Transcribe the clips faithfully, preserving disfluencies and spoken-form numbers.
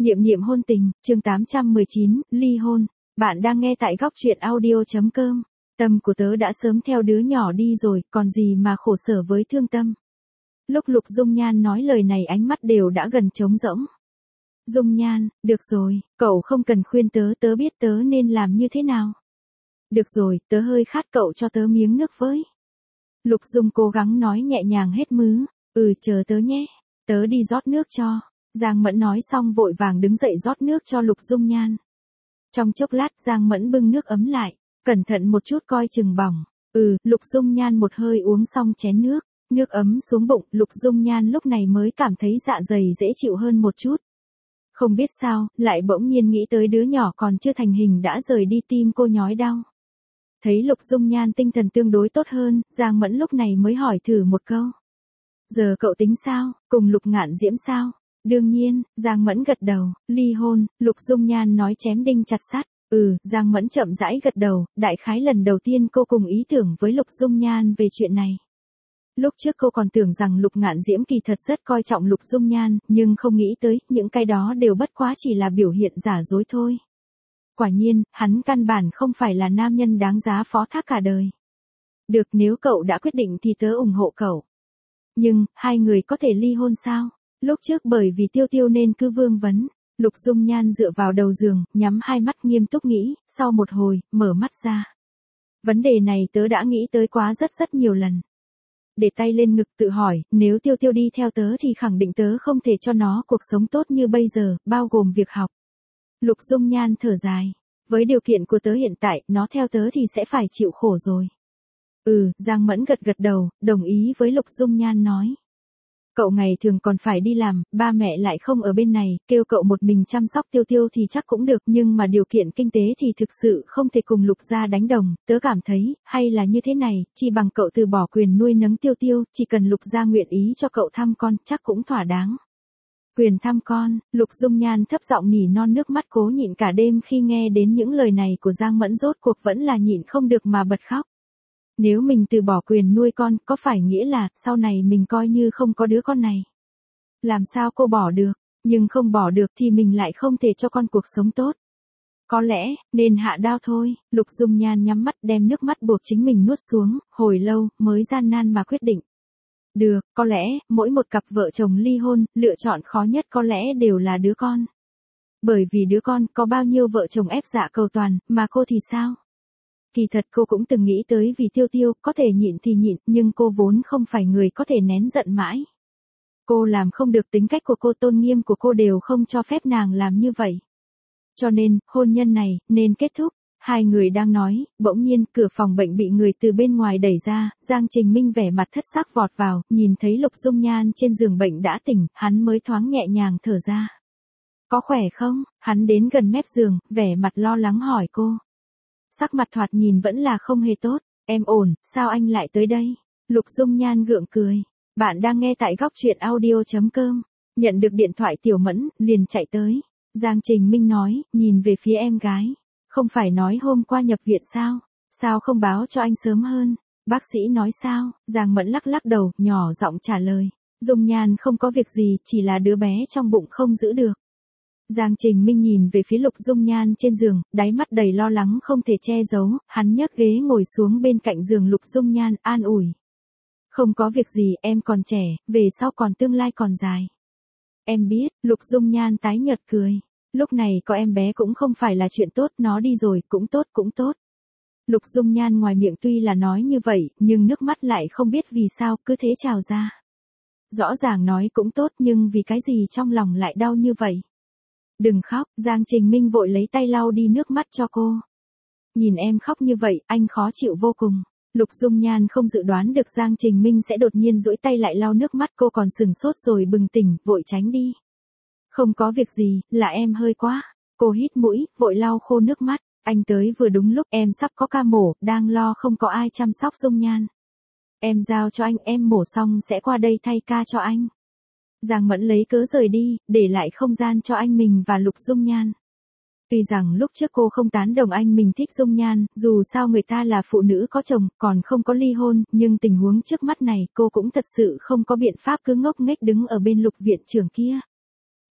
Niệm niệm hôn tình, chương tám trăm mười chín, ly hôn. Bạn đang nghe tại góc truyện audio.com. Tâm của tớ đã sớm theo đứa nhỏ đi rồi, còn gì mà khổ sở với thương tâm. Lúc Lục Dung Nhan nói lời này ánh mắt đều đã gần trống rỗng. Dung Nhan, được rồi, cậu không cần khuyên tớ, tớ biết tớ nên làm như thế nào. Được rồi, tớ hơi khát, cậu cho tớ miếng nước với. Lục Dung cố gắng nói nhẹ nhàng hết mứ. Ừ, chờ tớ nhé, tớ đi rót nước cho. Giang Mẫn nói xong vội vàng đứng dậy rót nước cho Lục Dung Nhan. Trong chốc lát Giang Mẫn bưng nước ấm lại, cẩn thận một chút coi chừng bỏng. Ừ, Lục Dung Nhan một hơi uống xong chén nước, nước ấm xuống bụng, Lục Dung Nhan lúc này mới cảm thấy dạ dày dễ chịu hơn một chút. Không biết sao, lại bỗng nhiên nghĩ tới đứa nhỏ còn chưa thành hình đã rời đi, tim cô nhói đau. Thấy Lục Dung Nhan tinh thần tương đối tốt hơn, Giang Mẫn lúc này mới hỏi thử một câu. Giờ cậu tính sao, cùng Lục Ngạn Diễm sao? Đương nhiên, Giang Mẫn gật đầu. Ly hôn, Lục Dung Nhan nói chém đinh chặt sắt. Ừ, Giang Mẫn chậm rãi gật đầu, đại khái lần đầu tiên cô cùng ý tưởng với Lục Dung Nhan về chuyện này. Lúc trước cô còn tưởng rằng Lục Ngạn Diễm kỳ thật rất coi trọng Lục Dung Nhan, nhưng không nghĩ tới, những cái đó đều bất quá chỉ là biểu hiện giả dối thôi. Quả nhiên, hắn căn bản không phải là nam nhân đáng giá phó thác cả đời. Được, nếu cậu đã quyết định thì tớ ủng hộ cậu. Nhưng, hai người có thể ly hôn sao? Lúc trước bởi vì Tiêu Tiêu nên cứ vương vấn. Lục Dung Nhan dựa vào đầu giường, nhắm hai mắt nghiêm túc nghĩ, sau một hồi, mở mắt ra. Vấn đề này tớ đã nghĩ tới quá rất rất nhiều lần. Để tay lên ngực tự hỏi, nếu Tiêu Tiêu đi theo tớ thì khẳng định tớ không thể cho nó cuộc sống tốt như bây giờ, bao gồm việc học. Lục Dung Nhan thở dài. Với điều kiện của tớ hiện tại, nó theo tớ thì sẽ phải chịu khổ rồi. Ừ, Giang Mẫn gật gật đầu, đồng ý với Lục Dung Nhan nói. Cậu ngày thường còn phải đi làm, ba mẹ lại không ở bên này, kêu cậu một mình chăm sóc Tiêu Tiêu thì chắc cũng được, nhưng mà điều kiện kinh tế thì thực sự không thể cùng Lục gia đánh đồng, tớ cảm thấy, hay là như thế này, chi bằng cậu từ bỏ quyền nuôi nấng Tiêu Tiêu, chỉ cần Lục gia nguyện ý cho cậu thăm con, chắc cũng thỏa đáng. Quyền thăm con, Lục Dung Nhan thấp giọng nỉ non, nước mắt cố nhịn cả đêm khi nghe đến những lời này của Giang Mẫn rốt cuộc vẫn là nhịn không được mà bật khóc. Nếu mình từ bỏ quyền nuôi con, có phải nghĩa là, sau này mình coi như không có đứa con này? Làm sao cô bỏ được, nhưng không bỏ được thì mình lại không thể cho con cuộc sống tốt. Có lẽ, nên hạ đao thôi, Lục Dung Nhan nhắm mắt đem nước mắt buộc chính mình nuốt xuống, hồi lâu, mới gian nan mà quyết định. Được, có lẽ, mỗi một cặp vợ chồng ly hôn, lựa chọn khó nhất có lẽ đều là đứa con. Bởi vì đứa con, có bao nhiêu vợ chồng ép dạ cầu toàn, mà cô thì sao? Kỳ thật cô cũng từng nghĩ tới vì Tiêu Tiêu, có thể nhịn thì nhịn, nhưng cô vốn không phải người có thể nén giận mãi. Cô làm không được, tính cách của cô, tôn nghiêm của cô đều không cho phép nàng làm như vậy. Cho nên, hôn nhân này, nên kết thúc. Hai người đang nói, bỗng nhiên, cửa phòng bệnh bị người từ bên ngoài đẩy ra, Giang Trình Minh vẻ mặt thất sắc vọt vào, nhìn thấy Lục Dung Nhan trên giường bệnh đã tỉnh, hắn mới thoáng nhẹ nhàng thở ra. Có khỏe không? Hắn đến gần mép giường, vẻ mặt lo lắng hỏi cô. Sắc mặt thoạt nhìn vẫn là không hề tốt. Em ổn, sao anh lại tới đây? Lục Dung Nhan gượng cười. Bạn đang nghe tại góc truyện audio.com. Nhận được điện thoại Tiểu Mẫn, liền chạy tới. Giang Trình Minh nói, nhìn về phía em gái. Không phải nói hôm qua nhập viện sao? Sao không báo cho anh sớm hơn? Bác sĩ nói sao? Giang Mẫn lắc lắc đầu, nhỏ giọng trả lời. Dung Nhan không có việc gì, chỉ là đứa bé trong bụng không giữ được. Giang Trình Minh nhìn về phía Lục Dung Nhan trên giường, đáy mắt đầy lo lắng không thể che giấu, hắn nhấc ghế ngồi xuống bên cạnh giường Lục Dung Nhan, an ủi. Không có việc gì, em còn trẻ, về sau còn tương lai còn dài. Em biết, Lục Dung Nhan tái nhợt cười. Lúc này có em bé cũng không phải là chuyện tốt, nó đi rồi, cũng tốt cũng tốt. Lục Dung Nhan ngoài miệng tuy là nói như vậy, nhưng nước mắt lại không biết vì sao, cứ thế trào ra. Rõ ràng nói cũng tốt nhưng vì cái gì trong lòng lại đau như vậy. Đừng khóc, Giang Trình Minh vội lấy tay lau đi nước mắt cho cô. Nhìn em khóc như vậy, anh khó chịu vô cùng. Lục Dung Nhan không dự đoán được Giang Trình Minh sẽ đột nhiên duỗi tay lại lau nước mắt, cô còn sừng sốt rồi bừng tỉnh, vội tránh đi. Không có việc gì, là em hơi quá. Cô hít mũi, vội lau khô nước mắt. Anh tới vừa đúng lúc, em sắp có ca mổ, đang lo không có ai chăm sóc Dung Nhan. Em giao cho anh, em mổ xong sẽ qua đây thay ca cho anh. Giang Mẫn lấy cớ rời đi, để lại không gian cho anh mình và Lục Dung Nhan. Tuy rằng lúc trước cô không tán đồng anh mình thích Dung Nhan, dù sao người ta là phụ nữ có chồng, còn không có ly hôn, nhưng tình huống trước mắt này cô cũng thật sự không có biện pháp, cứ ngốc nghếch đứng ở bên Lục viện trưởng kia.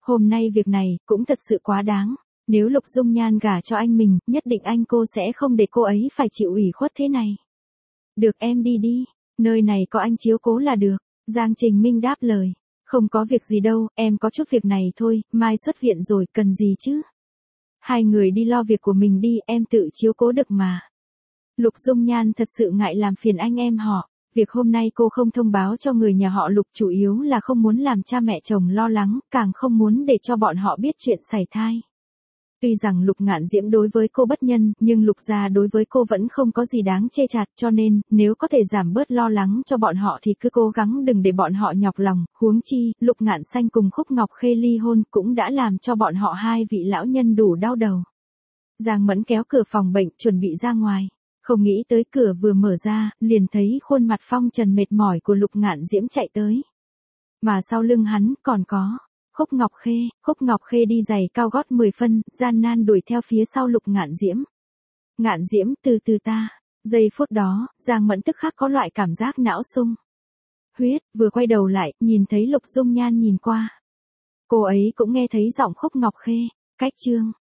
Hôm nay việc này cũng thật sự quá đáng. Nếu Lục Dung Nhan gả cho anh mình, nhất định anh cô sẽ không để cô ấy phải chịu ủy khuất thế này. Được em đi đi, nơi này có anh chiếu cố là được. Giang Trình Minh đáp lời. Không có việc gì đâu, em có chút việc này thôi, mai xuất viện rồi, cần gì chứ? Hai người đi lo việc của mình đi, em tự chiếu cố được mà. Lục Dung Nhan thật sự ngại làm phiền anh em họ. Việc hôm nay cô không thông báo cho người nhà họ Lục chủ yếu là không muốn làm cha mẹ chồng lo lắng, càng không muốn để cho bọn họ biết chuyện sảy thai. Tuy rằng Lục Ngạn Diễm đối với cô bất nhân, nhưng Lục gia đối với cô vẫn không có gì đáng chê chạt, cho nên, nếu có thể giảm bớt lo lắng cho bọn họ thì cứ cố gắng đừng để bọn họ nhọc lòng, huống chi, Lục Ngạn Xanh cùng Khúc Ngọc Khê ly hôn cũng đã làm cho bọn họ hai vị lão nhân đủ đau đầu. Giang Mẫn kéo cửa phòng bệnh chuẩn bị ra ngoài, không nghĩ tới cửa vừa mở ra, liền thấy khuôn mặt phong trần mệt mỏi của Lục Ngạn Diễm chạy tới. Mà sau lưng hắn còn có Khúc Ngọc Khê. Khúc Ngọc Khê đi giày cao gót mười phân, gian nan đuổi theo phía sau Lục Ngạn Diễm. Ngạn Diễm, từ từ ta. Giây phút đó, Giang Mẫn tức khắc có loại cảm giác não sung huyết, vừa quay đầu lại, nhìn thấy Lục Dung Nhan nhìn qua. Cô ấy cũng nghe thấy giọng Khúc Ngọc Khê. Cách chương